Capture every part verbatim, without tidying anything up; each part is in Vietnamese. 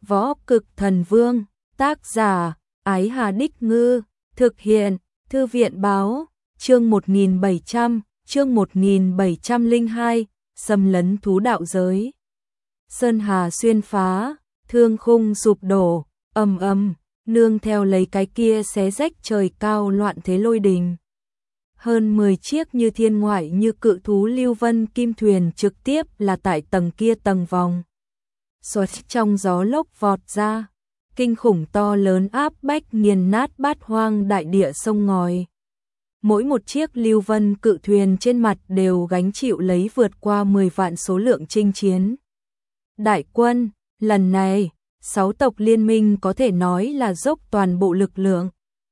Võ Cực Thần Vương, tác giả, Ái Hà Đích Ngư, thực hiện, Thư viện báo, chương một nghìn bảy trăm, chương một nghìn bảy trăm lẻ hai, xâm lấn thú đạo giới. Sơn hà xuyên phá, thương khung sụp đổ, ầm ầm, nương theo lấy cái kia xé rách trời cao loạn thế lôi đình. Hơn mười chiếc như thiên ngoại như cự thú lưu vân kim thuyền trực tiếp là tại tầng kia tầng vòng. Xoát trong gió lốc vọt ra, kinh khủng to lớn áp bách nghiền nát bát hoang đại địa sông ngòi. Mỗi một chiếc lưu vân cự thuyền trên mặt đều gánh chịu lấy vượt qua mười vạn số lượng chinh chiến. Đại quân, lần này, sáu tộc liên minh có thể nói là dốc toàn bộ lực lượng.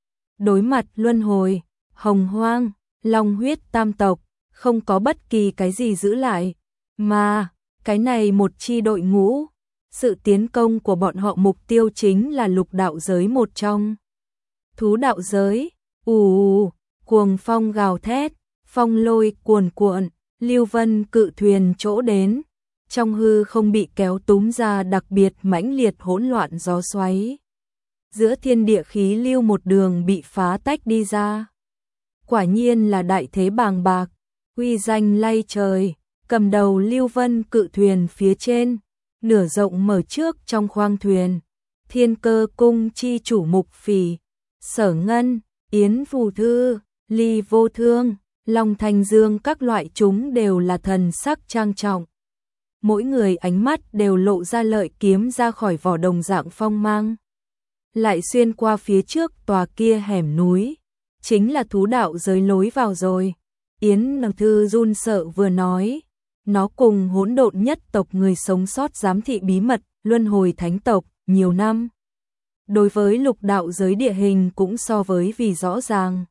Đối mặt luân hồi, hồng hoang, long huyết tam tộc, không có bất kỳ cái gì giữ lại, mà cái này một chi đội ngũ, sự tiến công của bọn họ mục tiêu chính là lục đạo giới một trong. Thú đạo giới, ù ù, cuồng phong gào thét, phong lôi cuồn cuộn, lưu vân cự thuyền chỗ đến, trong hư không bị kéo túm ra đặc biệt mãnh liệt hỗn loạn gió xoáy. Giữa thiên địa khí lưu một đường bị phá tách đi ra. Quả nhiên là đại thế bàng bạc, uy danh lay trời, cầm đầu lưu vân cự thuyền phía trên, nửa rộng mở trước trong khoang thuyền, Thiên Cơ cung chi chủ Mục Phỉ, Sở Ngân, Yến Phù Thư, Ly Vô Thương, Long Thanh Dương các loại chúng đều là thần sắc trang trọng. Mỗi người ánh mắt đều lộ ra lợi kiếm ra khỏi vỏ đồng dạng phong mang. Lại xuyên qua phía trước tòa kia hẻm núi, chính là thú đạo giới lối vào rồi. Yến Nằng Thư run sợ vừa nói, nó cùng hỗn độn nhất tộc người sống sót giám thị bí mật luân hồi thánh tộc nhiều năm. Đối với lục đạo giới địa hình cũng so với vì rõ ràng.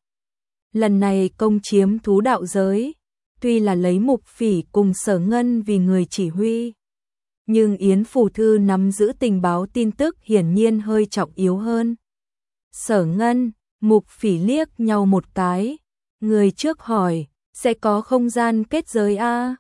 Lần này công chiếm thú đạo giới, tuy là lấy Mục Phỉ cùng Sở Ngân vì người chỉ huy, nhưng Yến Phù Thư nắm giữ tình báo tin tức hiển nhiên hơi trọng yếu hơn. Sở Ngân, Mục Phỉ liếc nhau một cái, người trước hỏi, sẽ có không gian kết giới a?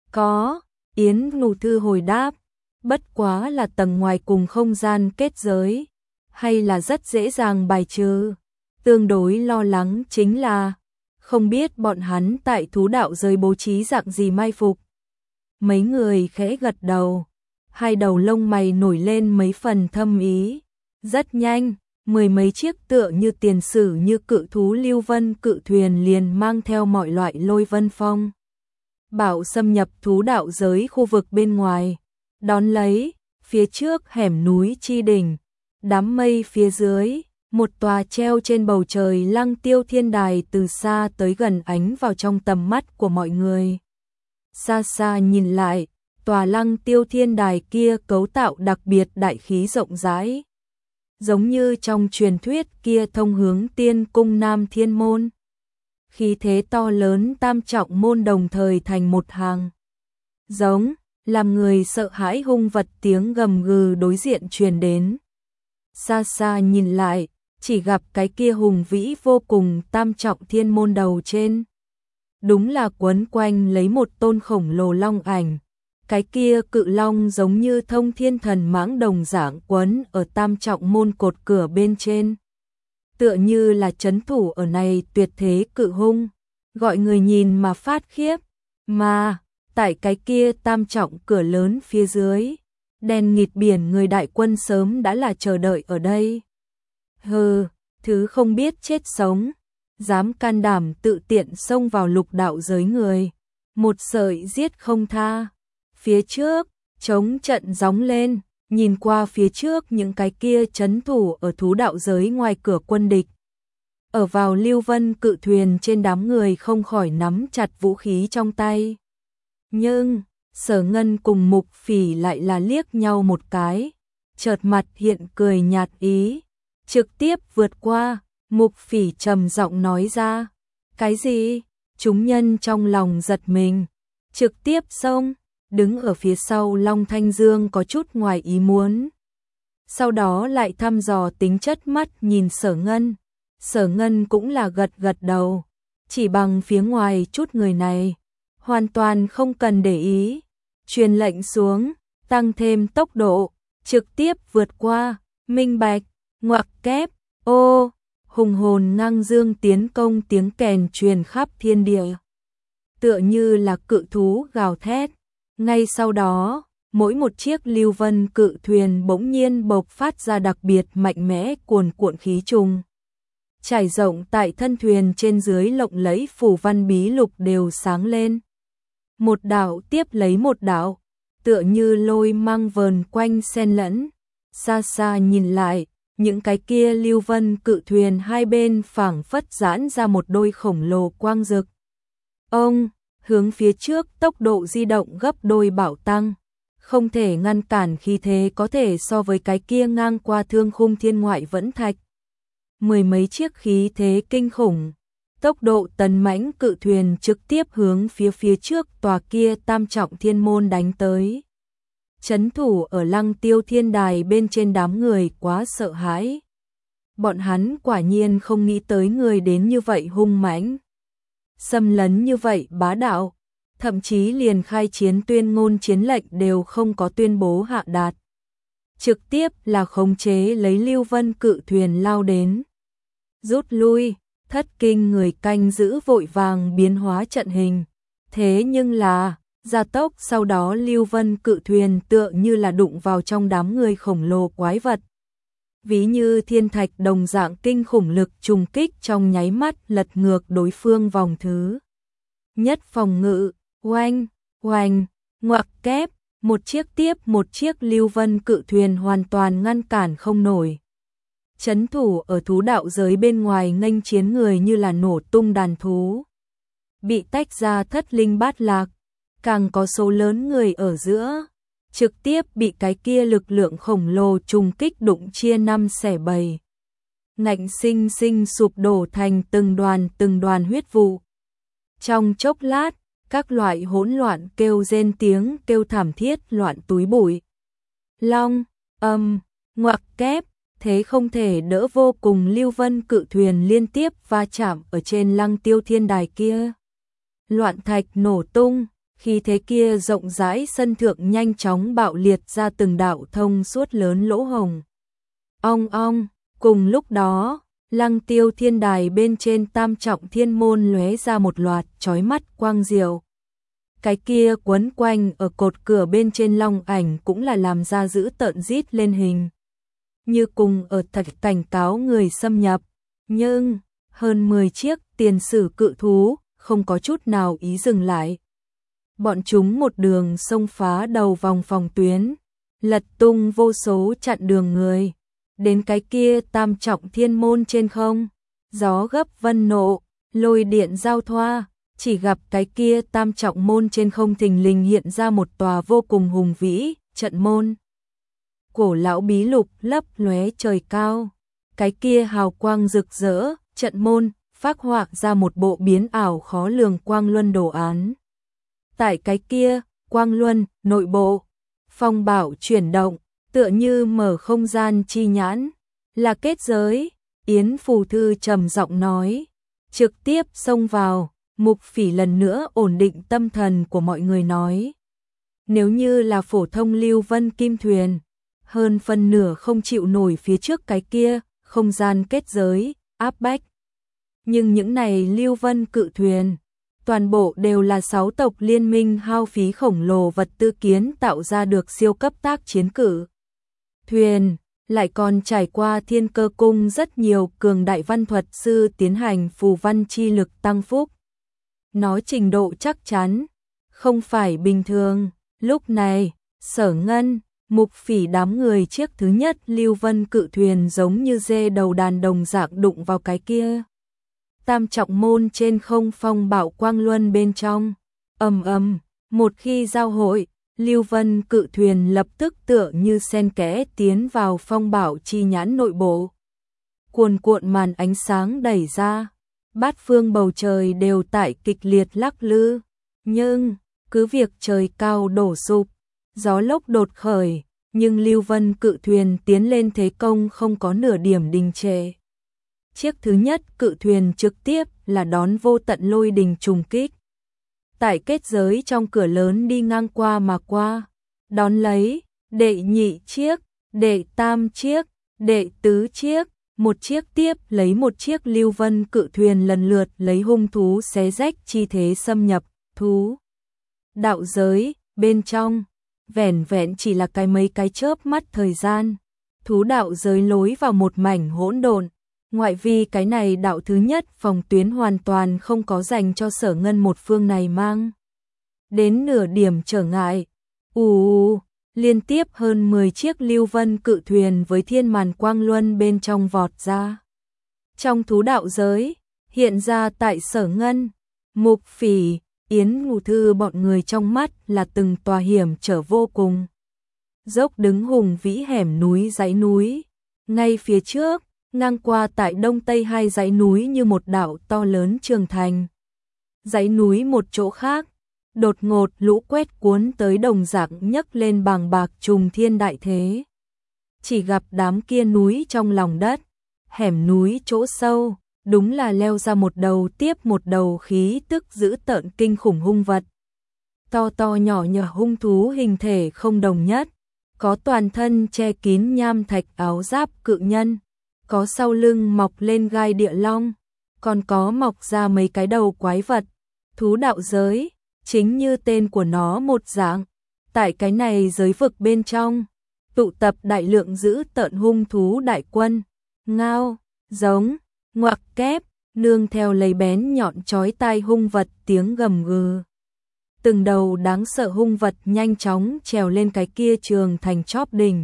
Có, Yến Phù Thư hồi đáp, bất quá là tầng ngoài cùng không gian kết giới, hay là rất dễ dàng bài trừ. Tương đối lo lắng chính là, không biết bọn hắn tại thú đạo giới bố trí dạng gì mai phục. Mấy người khẽ gật đầu, hai đầu lông mày nổi lên mấy phần thâm ý. Rất nhanh, mười mấy chiếc tựa như tiền sử như cự thú lưu vân cự thuyền liền mang theo mọi loại lôi vân phong bảo xâm nhập thú đạo giới khu vực bên ngoài. Đón lấy, phía trước hẻm núi chi đỉnh, đám mây phía dưới, một tòa treo trên bầu trời lăng tiêu thiên đài từ xa tới gần ánh vào trong tầm mắt của mọi người. Xa xa nhìn lại, tòa lăng tiêu thiên đài kia cấu tạo đặc biệt đại khí rộng rãi, giống như trong truyền thuyết kia thông hướng tiên cung Nam Thiên Môn. Khí thế to lớn tam trọng môn đồng thời thành một hàng. Giống, làm người sợ hãi hung vật tiếng gầm gừ đối diện truyền đến. Xa xa nhìn lại, chỉ gặp cái kia hùng vĩ vô cùng tam trọng thiên môn đầu trên. Đúng là quấn quanh lấy một tôn khổng lồ long ảnh. Cái kia cự long giống như thông thiên thần mãng đồng dạng quấn ở tam trọng môn cột cửa bên trên. Tựa như là trấn thủ ở này tuyệt thế cự hung, gọi người nhìn mà phát khiếp. Mà, tại cái kia tam trọng cửa lớn phía dưới, đen nghịt biển người đại quân sớm đã là chờ đợi ở đây. Hừ, thứ không biết chết sống, dám can đảm tự tiện xông vào lục đạo giới người, một sợi giết không tha. Phía trước, chống trận gióng lên, nhìn qua phía trước những cái kia trấn thủ ở thú đạo giới ngoài cửa quân địch. Ở vào lưu vân cự thuyền trên đám người không khỏi nắm chặt vũ khí trong tay. Nhưng, Sở Ngân cùng Mục Phỉ lại là liếc nhau một cái, chợt mặt hiện cười nhạt ý. Trực tiếp vượt qua, Mục Phỉ trầm giọng nói ra. Cái gì? Chúng nhân trong lòng giật mình. Trực tiếp xông, đứng ở phía sau Long Thanh Dương có chút ngoài ý muốn. Sau đó lại thăm dò tính chất mắt nhìn Sở Ngân. Sở Ngân cũng là gật gật đầu. Chỉ bằng phía ngoài chút người này, hoàn toàn không cần để ý. Truyền lệnh xuống, tăng thêm tốc độ. trực tiếp vượt qua, minh bạch, ngoặc kép, ô, hùng hồn ngang dương tiến công tiếng kèn truyền khắp thiên địa. Tựa như là cự thú gào thét. Ngay sau đó, mỗi một chiếc lưu vân cự thuyền bỗng nhiên bộc phát ra đặc biệt mạnh mẽ cuồn cuộn khí trùng. Trải rộng tại thân thuyền trên dưới lộng lẫy phù văn bí lục đều sáng lên. Một đạo tiếp lấy một đạo, tựa như lôi mang vờn quanh xen lẫn. Xa xa nhìn lại, những cái kia lưu vân cự thuyền hai bên phảng phất giãn ra một đôi khổng lồ quang rực. Ông, hướng phía trước tốc độ di động gấp đôi bảo tăng, không thể ngăn cản khí thế có thể so với cái kia ngang qua thương khung thiên ngoại vẫn thạch. Mười mấy chiếc khí thế kinh khủng, tốc độ tấn mãnh cự thuyền trực tiếp hướng phía phía trước tòa kia tam trọng thiên môn đánh tới. Chấn thủ ở Lăng Tiêu Thiên Đài bên trên đám người quá sợ hãi. Bọn hắn quả nhiên không nghĩ tới người đến như vậy hung mãnh, xâm lấn như vậy bá đạo, thậm chí liền khai chiến tuyên ngôn chiến lệnh đều không có tuyên bố hạ đạt. Trực tiếp là khống chế lấy lưu vân cự thuyền lao đến. Rút lui, thất kinh người canh giữ vội vàng biến hóa trận hình. Thế nhưng là, gia tốc sau đó lưu vân cự thuyền tựa như là đụng vào trong đám người khổng lồ quái vật. Ví như thiên thạch đồng dạng kinh khủng lực trùng kích trong nháy mắt lật ngược đối phương vòng thứ nhất phòng ngự, oanh, oanh, ngoặc kép, một chiếc tiếp một chiếc lưu vân cự thuyền hoàn toàn ngăn cản không nổi. Chấn thủ ở thú đạo giới bên ngoài nghênh chiến người như là nổ tung đàn thú. Bị tách ra thất linh bát lạc, càng có số lớn người ở giữa, trực tiếp bị cái kia lực lượng khổng lồ trùng kích đụng chia năm xẻ bảy. Ngạnh sinh sinh sụp đổ thành từng đoàn từng đoàn huyết vụ. Trong chốc lát, các loại hỗn loạn kêu rên tiếng kêu thảm thiết loạn túi bụi. Long, âm, ngoặc kép, thế không thể đỡ vô cùng lưu vân cự thuyền liên tiếp va chạm ở trên Lăng Tiêu Thiên Đài kia. Loạn thạch nổ tung, khi thế kia rộng rãi sân thượng nhanh chóng bạo liệt ra từng đạo thông suốt lớn lỗ hồng. Ong ong, cùng lúc đó, Lăng Tiêu Thiên Đài bên trên tam trọng thiên môn lóe ra một loạt chói mắt quang diệu. Cái kia quấn quanh ở cột cửa bên trên long ảnh cũng là làm ra dữ tợn rít lên hình. Như cùng ở thật cảnh cáo người xâm nhập, nhưng hơn mười chiếc tiền sử cự thú không có chút nào ý dừng lại. Bọn chúng một đường xông phá đầu vòng phòng tuyến, lật tung vô số chặn đường người, đến cái kia tam trọng thiên môn trên không, gió gấp vân nộ, lôi điện giao thoa, chỉ gặp cái kia tam trọng môn trên không thình lình hiện ra một tòa vô cùng hùng vĩ, trận môn. Cổ lão bí lục lấp lóe trời cao, cái kia hào quang rực rỡ, trận môn, phác họa ra một bộ biến ảo khó lường quang luân đồ án. Tại cái kia, quang luân, nội bộ, phong bảo chuyển động, tựa như mở không gian chi nhãn, là kết giới, Yến Phù Thư trầm giọng nói, trực tiếp xông vào, Mục Phỉ lần nữa ổn định tâm thần của mọi người nói. Nếu như là phổ thông lưu vân kim thuyền, hơn phân nửa không chịu nổi phía trước cái kia, không gian kết giới, áp bách. Nhưng những này lưu vân cự thuyền, toàn bộ đều là sáu tộc liên minh hao phí khổng lồ vật tư kiến tạo ra được siêu cấp tác chiến cử. Thuyền, lại còn trải qua Thiên Cơ Cung rất nhiều cường đại văn thuật sư tiến hành phù văn chi lực tăng phúc. Nói trình độ chắc chắn, không phải bình thường. Lúc này, Sở Ngân, Mục Phỉ đám người chiếc thứ nhất lưu vân cự thuyền giống như dê đầu đàn đồng dạng đụng vào cái kia. Tam trọng môn trên không phong bạo quang luân bên trong, ầm ầm, một khi giao hội, lưu vân cự thuyền lập tức tựa như sen kẽ tiến vào phong bạo chi nhãn nội bộ. Cuồn cuộn màn ánh sáng đẩy ra, bát phương bầu trời đều tại kịch liệt lắc lư, nhưng cứ việc trời cao đổ sụp, gió lốc đột khởi, nhưng lưu vân cự thuyền tiến lên thế công không có nửa điểm đình trệ. Chiếc thứ nhất cự thuyền trực tiếp là đón vô tận lôi đình trùng kích. Tại kết giới trong cửa lớn đi ngang qua mà qua, đón lấy, đệ nhị chiếc, đệ tam chiếc, đệ tứ chiếc, một chiếc tiếp lấy một chiếc Lưu Vân cự thuyền lần lượt lấy hung thú xé rách chi thế xâm nhập thú đạo giới bên trong, vẻn vẹn chỉ là cái mấy cái chớp mắt thời gian, thú đạo giới lối vào một mảnh hỗn độn. Ngoại vi cái này đạo thứ nhất phòng tuyến hoàn toàn không có dành cho Sở Ngân một phương này mang đến nửa điểm trở ngại. Ù, liên tiếp hơn mười chiếc Lưu Vân cự thuyền với thiên màn quang luân bên trong vọt ra. Trong thú đạo giới, hiện ra tại Sở Ngân, Mục Phỉ, Yến Ngủ Thư bọn người trong mắt là từng tòa hiểm trở vô cùng. Dốc đứng hùng vĩ hẻm núi dãy núi, ngay phía trước, ngang qua tại đông tây hai dãy núi như một đảo to lớn trường thành. Dãy núi một chỗ khác, đột ngột lũ quét cuốn tới đồng dạng nhấc lên bàng bạc trùng thiên đại thế. Chỉ gặp đám kia núi trong lòng đất, hẻm núi chỗ sâu, đúng là leo ra một đầu tiếp một đầu khí tức dữ tợn kinh khủng hung vật. To to nhỏ nhỏ hung thú hình thể không đồng nhất, có toàn thân che kín nham thạch áo giáp cự nhân, có sau lưng mọc lên gai địa long, còn có mọc ra mấy cái đầu quái vật. Thú đạo giới, chính như tên của nó một dạng, tại cái này giới vực bên trong, tụ tập đại lượng dữ tợn hung thú đại quân, ngao, giống, ngoặc kép, nương theo lấy bén nhọn chói tai hung vật tiếng gầm gừ. Từng đầu đáng sợ hung vật nhanh chóng trèo lên cái kia trường thành chóp đỉnh.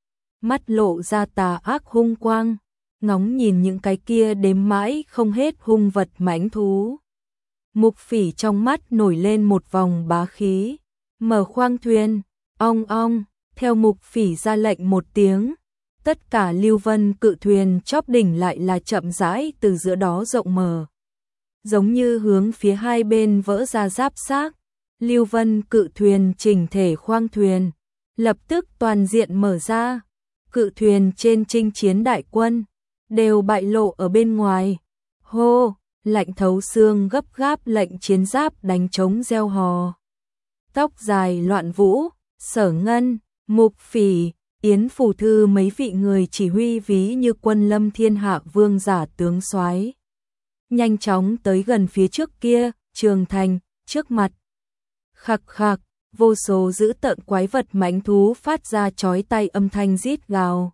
Mắt lộ ra tà ác hung quang, ngóng nhìn những cái kia đếm mãi không hết hung vật mãnh thú. Mục Phỉ trong mắt nổi lên một vòng bá khí, mở khoang thuyền, ong ong, theo Mục Phỉ ra lệnh một tiếng, tất cả Lưu Vân cự thuyền chóp đỉnh lại là chậm rãi từ giữa đó rộng mở, giống như hướng phía hai bên vỡ ra giáp xác. Lưu Vân cự thuyền chỉnh thể khoang thuyền, lập tức toàn diện mở ra, cự thuyền trên chinh chiến đại quân đều bại lộ ở bên ngoài. Hô, lạnh thấu xương gấp gáp lệnh chiến giáp đánh trống reo hò. Tóc dài loạn vũ, Sở Ngân, Mục Phỉ, Yến Phủ Thư mấy vị người chỉ huy ví như quân lâm thiên hạ vương giả tướng soái, nhanh chóng tới gần phía trước kia, trường thành, trước mặt. Khạc khạc, vô số dữ tợn quái vật mãnh thú phát ra chói tai âm thanh rít gào.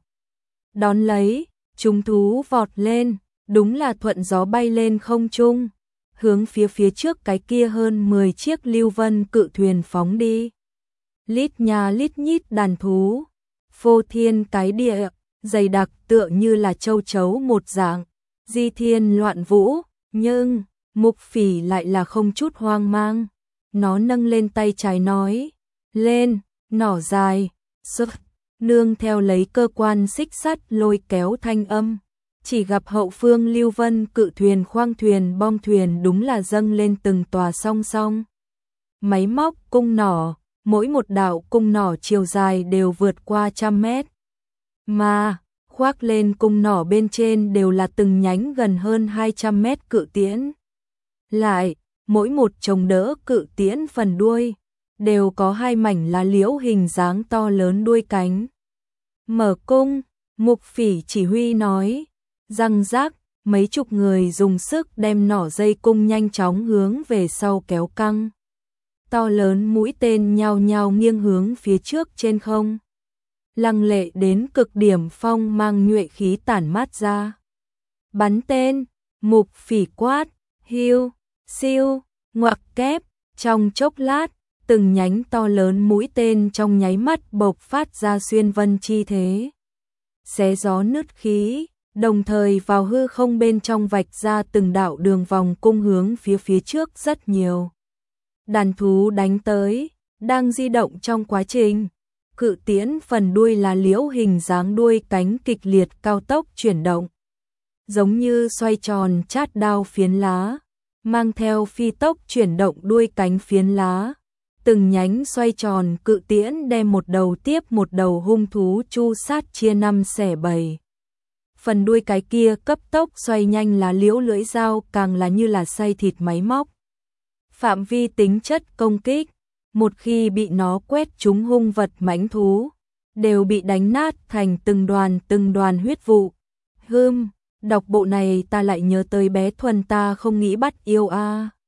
Đón lấy, chúng thú vọt lên, đúng là thuận gió bay lên không trung, hướng phía phía trước cái kia hơn mười chiếc Lưu Vân cự thuyền phóng đi. Lít nhà lít nhít đàn thú, phô thiên cái địa, dày đặc tựa như là châu chấu một dạng, di thiên loạn vũ, nhưng Mục Phỉ lại là không chút hoang mang. Nó nâng lên tay trái nói, lên, nỏ dài, sức, nương theo lấy cơ quan xích sắt lôi kéo thanh âm. Chỉ gặp hậu phương Lưu Vân cự thuyền khoang thuyền bom thuyền đúng là dâng lên từng tòa song song. Máy móc cung nỏ, mỗi một đạo cung nỏ chiều dài đều vượt qua trăm mét. Mà, khoác lên cung nỏ bên trên đều là từng nhánh gần hơn hai trăm mét cự tiễn. Lại, mỗi một chồng đỡ cự tiễn phần đuôi, đều có hai mảnh lá liễu hình dáng to lớn đuôi cánh. Mở cung, Mục Phỉ chỉ huy nói, răng rác, mấy chục người dùng sức đem nỏ dây cung nhanh chóng hướng về sau kéo căng. To lớn mũi tên nhao nhao nghiêng hướng phía trước trên không. Lăng lệ đến cực điểm phong mang nhuệ khí tản mát ra. Bắn tên, Mục Phỉ quát, hiu, siêu, ngoặc kép, trong chốc lát, từng nhánh to lớn mũi tên trong nháy mắt bộc phát ra xuyên vân chi thế. Xé gió nứt khí, đồng thời vào hư không bên trong vạch ra từng đạo đường vòng cung hướng phía phía trước rất nhiều. Đàn thú đánh tới, đang di động trong quá trình. Cự tiễn phần đuôi là liễu hình dáng đuôi cánh kịch liệt cao tốc chuyển động. Giống như xoay tròn chát đao phiến lá, mang theo phi tốc chuyển động đuôi cánh phiến lá. Từng nhánh xoay tròn cự tiễn đem một đầu tiếp một đầu hung thú chu sát chia năm xẻ bảy. Phần đuôi cái kia cấp tốc xoay nhanh là liễu lưỡi dao càng là như là xay thịt máy móc. Phạm vi tính chất công kích, một khi bị nó quét trúng hung vật mãnh thú, đều bị đánh nát thành từng đoàn từng đoàn huyết vụ. Hưm, đọc bộ này ta lại nhớ tới bé Thuần ta không nghĩ bắt yêu a.